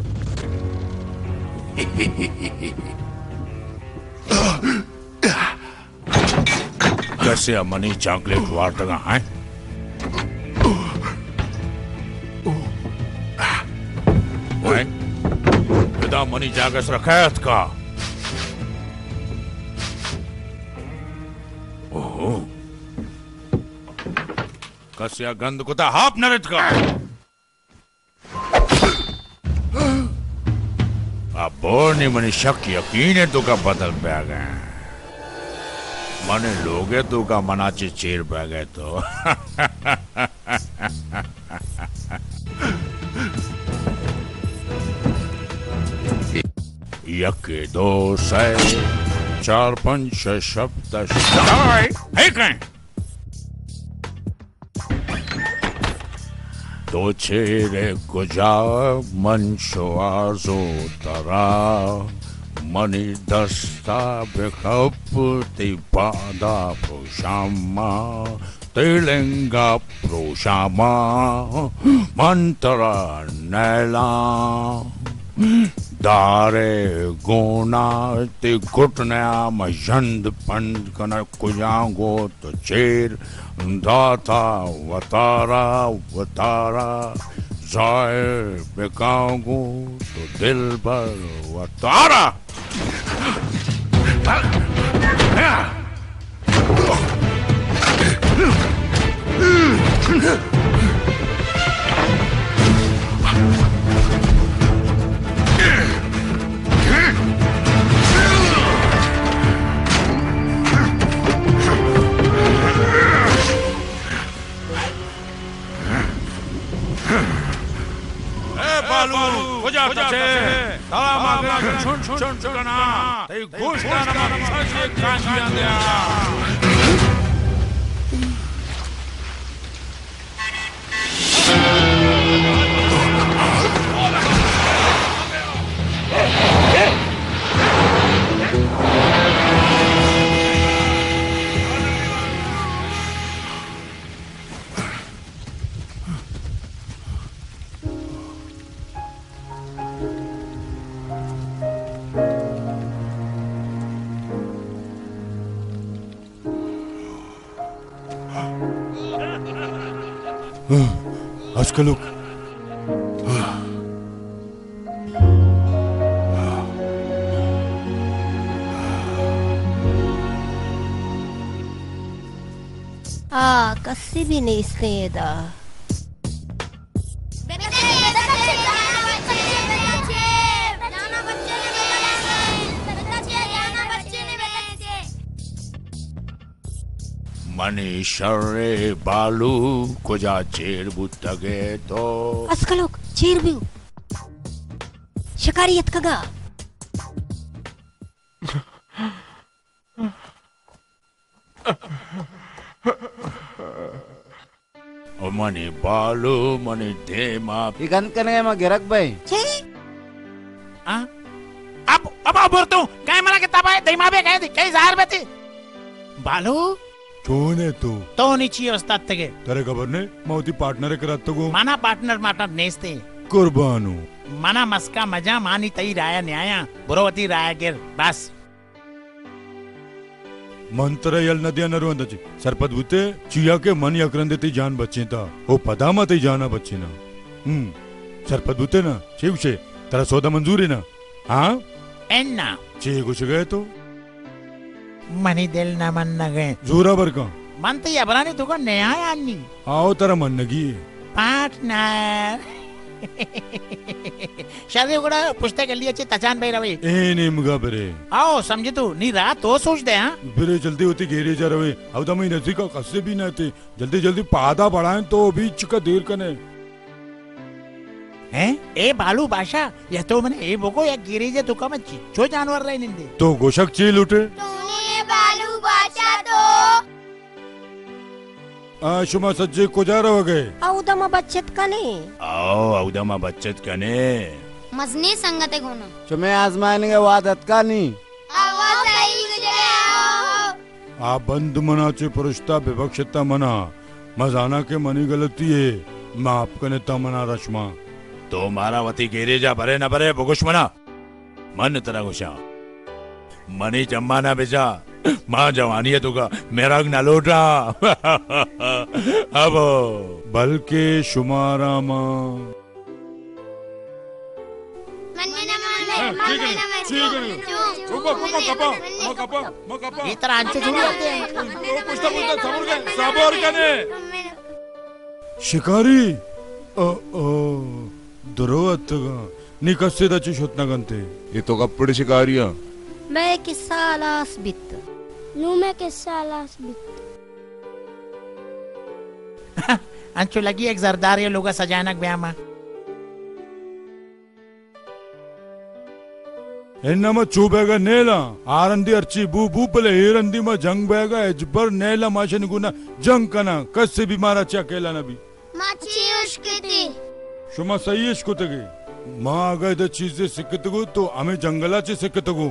कैसे मनी chocolate water का है विदा money जागस रखैत का ओहो कसिया गंद कुता हाप नरत का अब बोर्नी मनी शक यकीन है तो का बदल पे गए मने लोगे तो का मनाचे चेर पे गए तो यके दो से चार पंच शब्द है कहीं तो चेरे गुजा मंशो आजो तरा मनी दस्ता बेखप तिपादा प्रोशामा तिलेंगा प्रोशामा मंतरा नैला दारे गोना ते घुटना मजंद पंड कना कुजांगो तो चेर दाता वतारा वतारा जाए बेकांगो तो दिल भर वतारा बालू हो जाता है ताला मांगे छुन छुन छुना ते घोषणा ना सजे कांजिया दिया आजकल लोग कस्सी भी नहीं स्नेदा मनीषरे बालू कुजा चेर बुत्तगे तो अस्कलोक चेर भी शिकारियत कगा ओ मनी बालू मनी दे मा इगन कने मा गिरक भाई अब बोलतो काय मला के तबाय दैमा बे काय काय जार बेती बालू कौन है तू तो नीची वस्तात तगे तेरे खबर ने मौती पार्टनर करत तो माना पार्टनर नेस्ते कुर्बानु माना मस्का मजा मानी तई राया न्याया बुरवती राया गिर बस मंत्र यल नदिया नरुंदची सरपद बुते चिया के मन यक्रंदती जान बच्चेता ओ पदामती जाना बच्चेना सरपद बुते ना चेवशे तेरा सौदा मंजूर है ना हाँ एन्ना चे कुछ गए तो मनी दिल न मन न गए जोरा बर का मन तो यबरानी तुको न्याय आनी आओ तेरा मन नगी पार्टनर शर्रे उगड़ा पुस्तक के लिए तचान भाई रवे ए नहीं मगा बरे आओ समझे तू नी रात तो सोच दे हां बरे जल्दी होती घेरे जा रहे अब तो मैं नजदीक का कस्से भी ना थे जल्दी जल्दी पादा बढ़ाएं तो अभी का देर कने हैं ए बालू बादशाह ये तो मैंने ए बोको या गिरी जे तुका में चिच्चो जानवर रहे निंदे तो गोशक चील उठे तूने बालू बादशाह तो शुमा सज्जे को जा रहे हो गए औदमा बच्चत कने आओ औदमा बच्चत कने मजनी संगते गोना चुमे आजमाएंगे वादत का नहीं आवाज सही गुजरे आ बंद मनाचे पुरुषता विवक्षता मना मजाना के मनी गलती है माफ कने तमना रश्मा तो मारा वती घेरे जा भरे न भरे भुगुश मना मन तरह गुशा मनी जम्मा ना बेचा माँ जवानी है तुका मेरा न लौटा अब बल्कि शुमारा माँ इतना अंचे जुड़ी होते हैं शिकारी दुरोवत्तगा नी कस्से दची शोधना गंते ये तो कपड़े शिकारियां मैं किस्सा आलास बित नू मैं किस्सा आलास बित अंचो लगी एक जरदारी लोगा सजानक ब्यामा एन्नमा चूबेगा नेला आरंदी अर्ची बू बू पले हेरंदी मा जंग बेगा एजबर नेला माशे निगुना जंग कना कस्से भी मारा चकेला नबी माची उश्किती शुमा सही इश्कुतगे माँ अगर इधर चीजें सिक्कतगो तो हमें जंगलाचे सिक्कतगो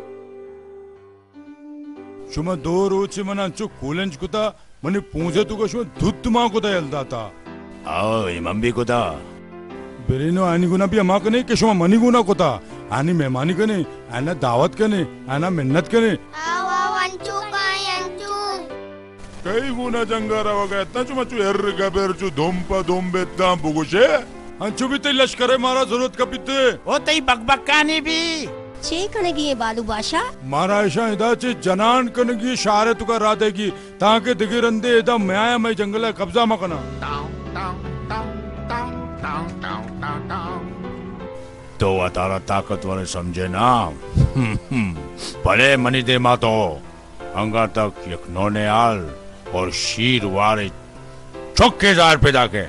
शुमा दो रोचे मना चो कोलेंज कुता मने पूंजे तुका शुमा धुत माँ कुता यल्दाता आओ इमाम कुता बेरेनो आनी गुना भी अमा कने के शुमा मनी गुना कुता आनी मेहमानी कने आना दावत कने आना मिन्नत कने आओ आओ अंचू काई अंचू कई गुना जंगारा वगा इतना चुमा चु एर्र गबर चु दोंपा दोंबे ता बुगुशे अंचु भी ते लश्करे मारा जरूरत का पिते ओ तई बकबकानी भी चे कनेगी ये बालू बादशाह मारा ऐसा इदा चे जनान कनेगी शारे तुका रादेगी ताके दिगिरंदे इदा मैं मैं जंगला कब्जा मकना तो अतारा ताकतवर समझे ना भले मनी दे मा तो अंगा तक यकनोने आल और शीर वारे चौके जार पैदा के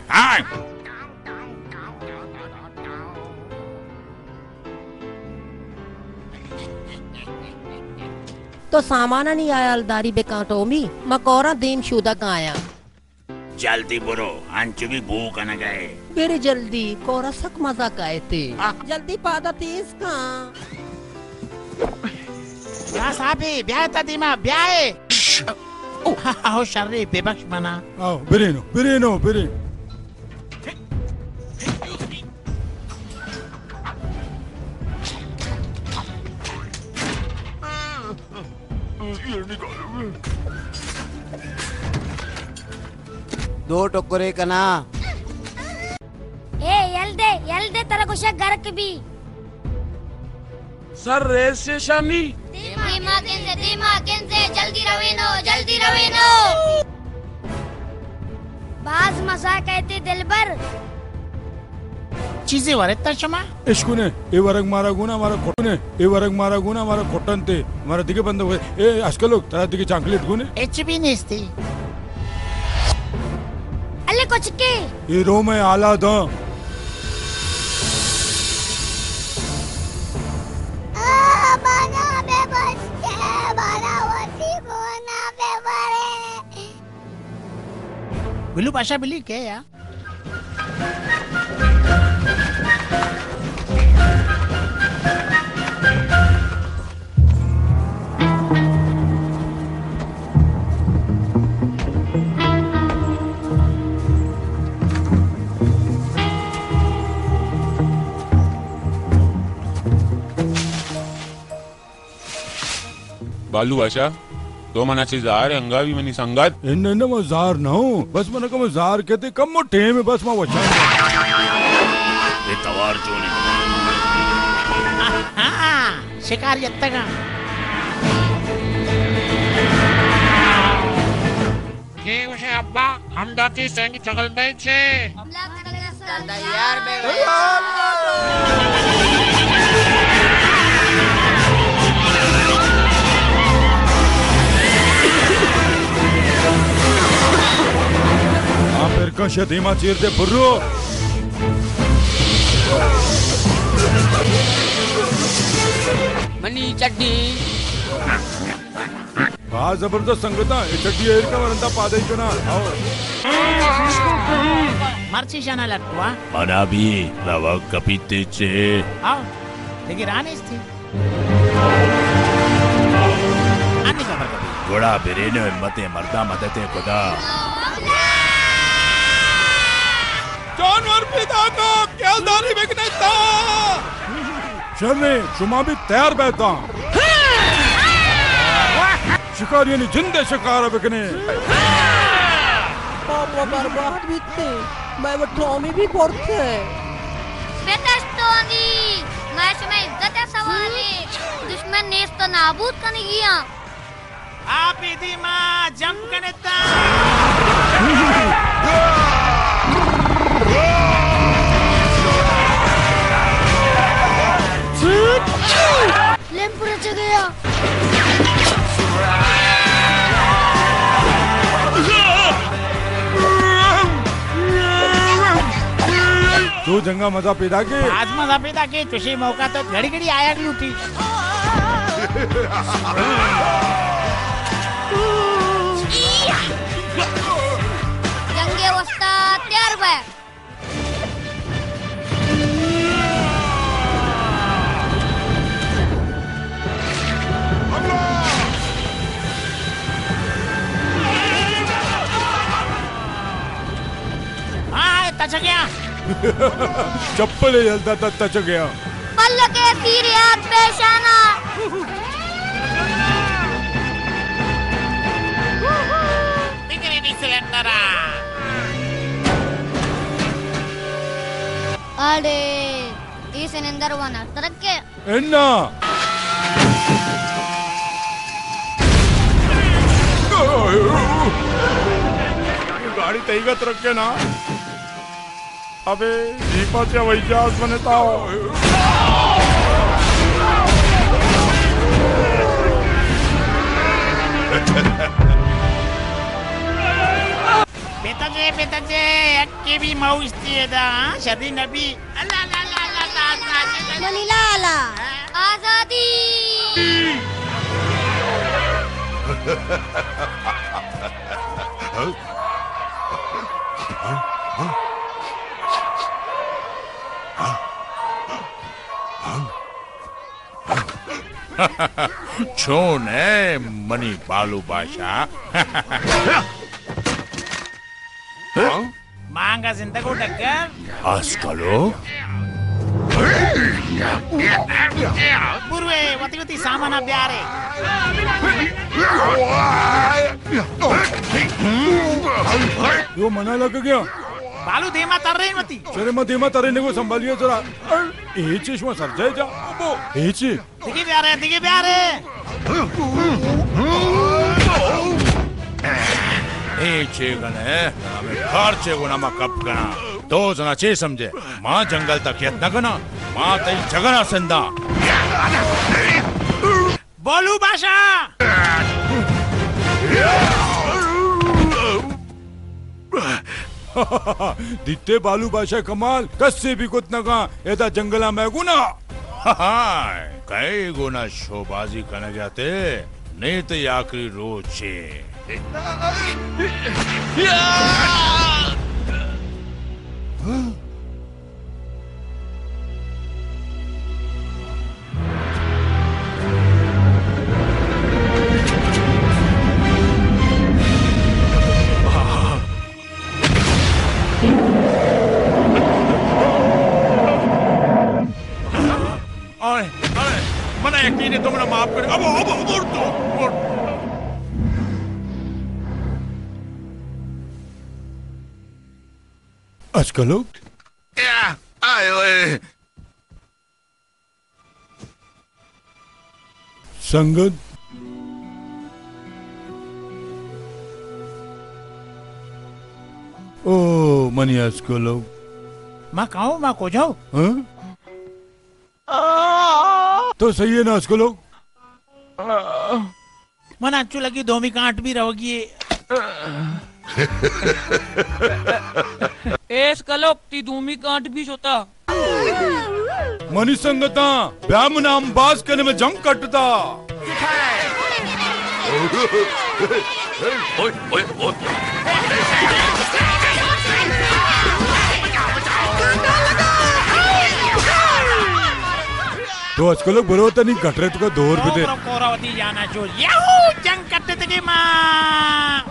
तो सामाना नहीं आया अलदारी बेकांटो मी मकोरा देम शुदा का आया जल्दी बुरो अंचु भी भूख न गए मेरे जल्दी कोरा सक मजा काए थे जल्दी पादा तेज का या साबे ब्याह तदीमा ब्याह आओ शर्रे बेबख्श मना आओ बिरेनो दो टोकरे कना ए यल्दे तेरा कुछ गरक भी सर रेस से शानी दिमाग से जल्दी रवेनो बाज मजा कहते दिलबर चीजें वरे तशमा इश्कुने ए वरग मारा गुना मारा कोटनते मारा दिगे बंद हो ए आजकल लोग तेरा दिगे चॉकलेट गुने एचबी नेस्ती अल्ले कुछ के ये रो में आला दा बिल्लू पाशा बिल्ली क्या यार बालू बादशाह तो मनाची जार हंगावी मनी संगत इन्ने न मजार ना हो बस मन का मजार कहते कम मोटे में बस मा वचा ये तवार चोली शिकार यत्तगा ये उसे अब्बा हम दाती संग चगल में छे तैयार फिर धीमा चीर दे बुर्रो। मनी चड्डी बा जबरदस्त संगत चड्डी एयर का वरंदा पादे ना आओ मर्ची शाना लटवा mana bi lawa kapitice आओ देखिए रानी थी अन्य खबर गोड़ा बिरेने मते मर्दा मदते खुदा जानवर पिता को क्या दारी बिकने था शर्ने शुमा भी तैयार बैठा शिकारी ने जिंदे शिकार बिकने पापा बर्बाद बीतते मैं वो टॉमी भी पड़ते बेतस्तोनी मैं तुम्हें इज्जत है सवाली दुश्मन ने इसको नाबूद करने किया आप इधी माँ जंप करने ता लेम पूरा चढ़ गया तू जंगा मजा पैदा के आज मजा पैदा के तुझे मौका तो घड़ी घड़ी आया लूटी जंगे वस्ता तैयार बे तच गया चप्पल जलता था तच गया पल्ल के तीर याद पेशाना बिगड़ी सिलेंडरा अरे ये सिलेंडर वाना तरक के एन्ना गाड़ी तईगा तरक के ना अबे दीपाच्या वैजास बनता बेताजे अक्के भी मौस्ती है दा शादी नबी अल्लाह अल्लाह अल्लाह मनीला अला आजादी छोन है मनी बालू बादशाह मांगा जिंदगी को टक्कर आजकलो पूर्वे वती सामान प्यारे यो मना लग गया बालू धीमा तर रही मती चले मैं धीमा तरे ने को संभालिए जरा ए चश्मा सर जाए जा ए ची दिखे प्यारे ए चेगने हमें कार चेगुना मा कप कना दो जना चे समझे मां जंगल तक यत्न कना मां तई जगना संदा बोलू भाषा दिते बालू बादशाह कमाल कस्से भी कुछ नगा एदा जंगला में गुना कई गुना शोबाजी करने जाते नहीं तो आखिरी रोज छे mana yakini तुमने माफ कर अब उड़ तो उड़ आजकल लोग संगत ओ मनी आजकल लोग मैं कहूँ मैं को जाऊँ हाँ? तो सही है ना उसको लोग मन अच्छू लगी दोमी कांट भी रहोगी एस कलोक ती दूमी कांट भी होता मनी संगता व्याम नाम बास करने में जंग कटता तो आजकल लोग बरोबर नहीं घट रहे तो 2 रुपए दे कोरावती जाना जो याहू जंग करते थे की माँ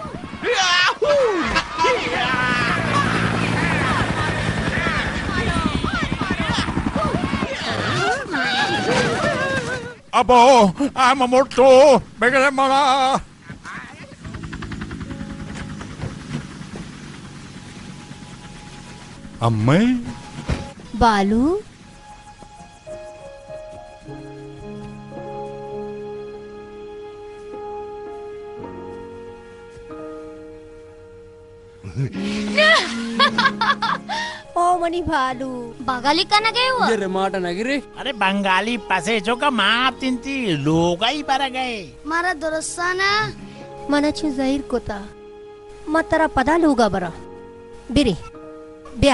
Abo, I'm a morto, beggar mala. अम्मे बालू ओ मनी भालू बंगाली का ना गए हुआ ये మాట నగిరి अरे बंगाली पसे जो का माँ तिंती लोग ही पर गए मारा दोस्ताना मनाची जाहीर कोता मतरा पदा लूगा बरा बिरी ब्या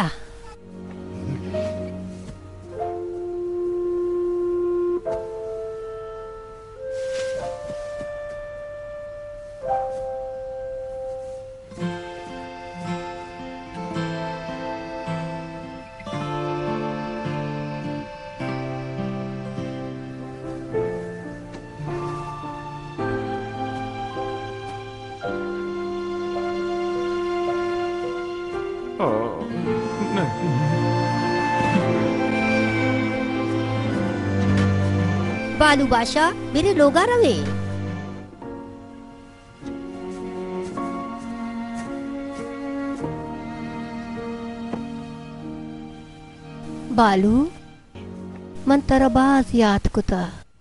बालू बादशाह मेरे लोगा रवे बालू मन तरा बास याद कुता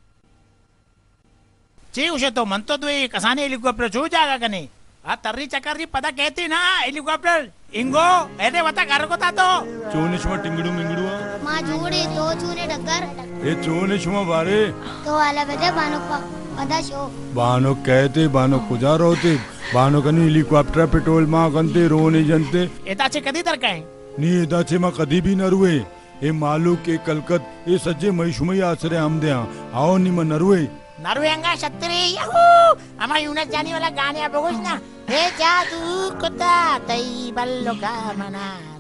ची उसे तो मन तो दुई कसाने हेलीकॉप्टर छू जागा कने आ तर्री चक्कर पता कहती ना हेलीकॉप्टर इंगो ऐसे बता घर को था तो चोनिशमा टिंगड़ू मिंगड़ू माँ जोड़े दो चूने डगर ये चोनिशमा बारे तो वाला बजे बानो पदा शो बानो कहते बानो कुजार होते बानो कनी हेलीकॉप्टर पेट्रोल मां कंते रोने जनते एताचे कदी तर काय नी एदाचे मां कदी भी नरुए ए मालू के कलकत ए सज्जे महिशुमई आसरे आमदे आओ नी मन नरुए नरुएंगा छत्री याहू अमा यूनस जानी वाला गाने बघोस ना हे जादू कुत्ता तई बल्लो का मना